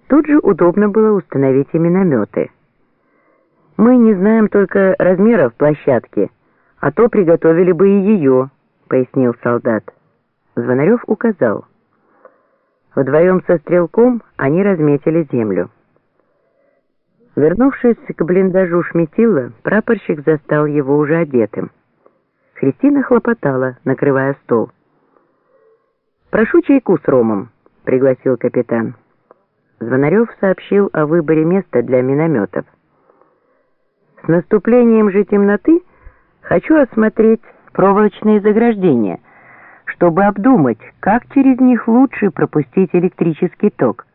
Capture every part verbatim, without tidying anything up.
Тут же удобно было установить и минометы. «Мы не знаем только размеров площадки, а то приготовили бы и ее», — пояснил солдат. Звонарев указал. Вдвоем со стрелком они разметили землю. Вернувшись к блиндажу Шметила, прапорщик застал его уже одетым. Христина хлопотала, накрывая стол. «Прошу чайку с ромом», — пригласил капитан. Звонарев сообщил о выборе места для минометов. «С наступлением же темноты хочу осмотреть проволочные заграждения, чтобы обдумать, как через них лучше пропустить электрический ток.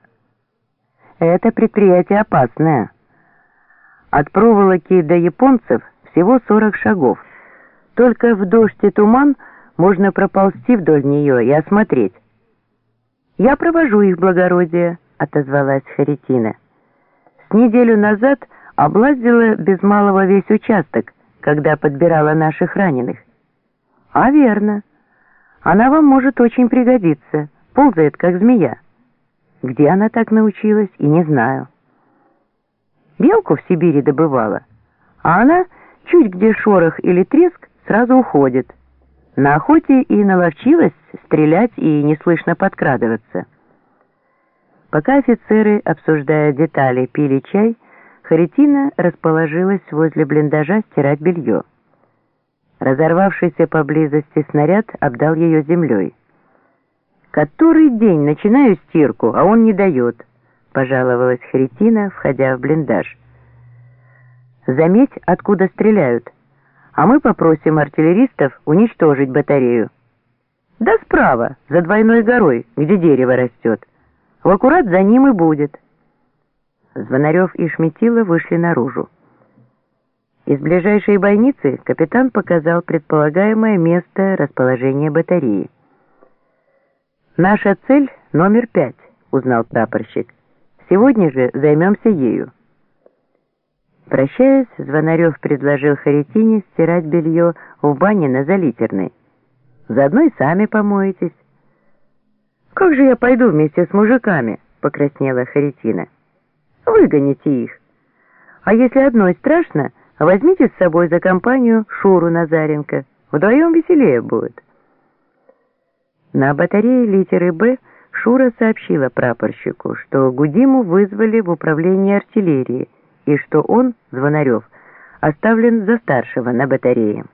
Это предприятие опасное. От проволоки до японцев всего сорок шагов. Только в дождь и туман можно проползти вдоль нее и осмотреть». «Я провожу их, благородие», — отозвалась Харитина. «С неделю назад облазила без малого весь участок, когда подбирала наших раненых». «А верно. Она вам может очень пригодиться. Ползает, как змея. Где она так научилась, и не знаю. Белку в Сибири добывала, а она, чуть где шорох или треск, сразу уходит. На охоте и наловчилась стрелять и неслышно подкрадываться». Пока офицеры, обсуждая детали, пили чай, Харитина расположилась возле блиндажа стирать белье. Разорвавшийся поблизости снаряд обдал ее землей. «Который день начинаю стирку, а он не дает», — пожаловалась Харитина, входя в блиндаж. «Заметь, откуда стреляют, а мы попросим артиллеристов уничтожить батарею». «Да справа, за двойной горой, где дерево растет. В аккурат за ним и будет». Звонарев и Шметила вышли наружу. Из ближайшей бойницы капитан показал предполагаемое место расположения батареи. «Наша цель номер пять», — узнал прапорщик. «Сегодня же займемся ею». Прощаясь, Звонарев предложил Харитине стирать белье в бане на Залитерной. «Заодно и сами помоетесь». «Как же я пойду вместе с мужиками?» — покраснела Харитина. «Выгоните их. А если одной страшно, возьмите с собой за компанию Шуру Назаренко. Вдвоем веселее будет». На батарее литеры «Б» Шура сообщила прапорщику, что Гудиму вызвали в управление артиллерии и что он, Звонарев, оставлен за старшего на батарее.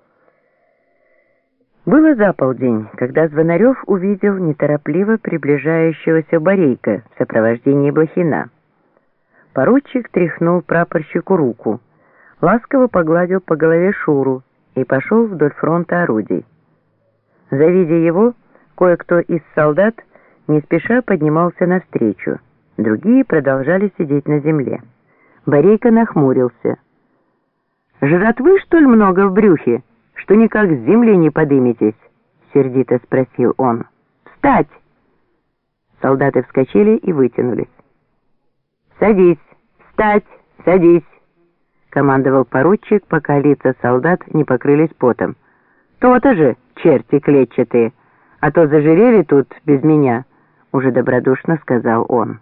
Было за полдень, когда Звонарев увидел неторопливо приближающегося Борейка в сопровождении Блохина. Поручик тряхнул прапорщику руку, ласково погладил по голове Шуру и пошел вдоль фронта орудий. Завидя его, кое-кто из солдат не спеша поднимался навстречу, другие продолжали сидеть на земле. Борейка нахмурился. «Жратвы, что ли, много в брюхе, что никак с земли не подыметесь?» — сердито спросил он. «Встать!» Солдаты вскочили и вытянулись. «Садись! Встать! Садись!» — командовал поручик, пока лица солдат не покрылись потом. «То-то же, черти клетчатые, а то зажирели тут без меня», — уже добродушно сказал он.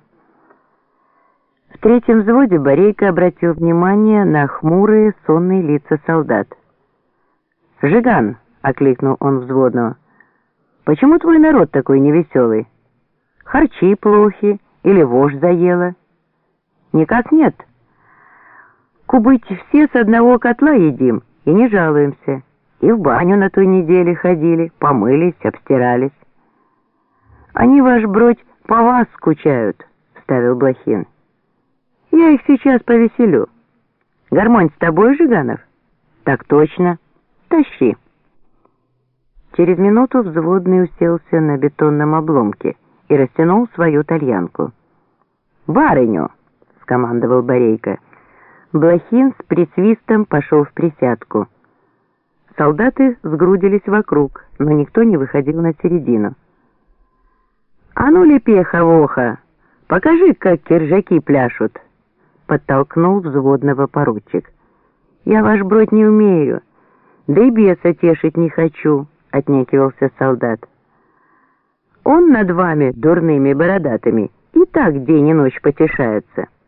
В третьем взводе Борейка обратил внимание на хмурые сонные лица солдат. «Жиган!» — окликнул он взводного. «Почему твой народ такой невеселый? Харчи плохи или вошь заела?» «Никак нет. Кубыть все с одного котла едим и не жалуемся. И в баню на той неделе ходили, помылись, обстирались». «Они, ваш бродь, по вас скучают», — вставил Блохин. «Я их сейчас повеселю. Гармонь с тобой, Жиганов?» «Так точно. Тащи». Через минуту взводный уселся на бетонном обломке и растянул свою тальянку. «Барыню!» — скомандовал Борейка. Блохин с присвистом пошел в присядку. Солдаты сгрудились вокруг, но никто не выходил на середину. «А ну, лепеха-воха, покажи, как киржаки пляшут!» — подтолкнул взводного поручик. «Я, ваш бродь, не умею, да и беса тешить не хочу», — отнекивался солдат. «Он над вами, дурными бородатыми, и так день и ночь потешаются.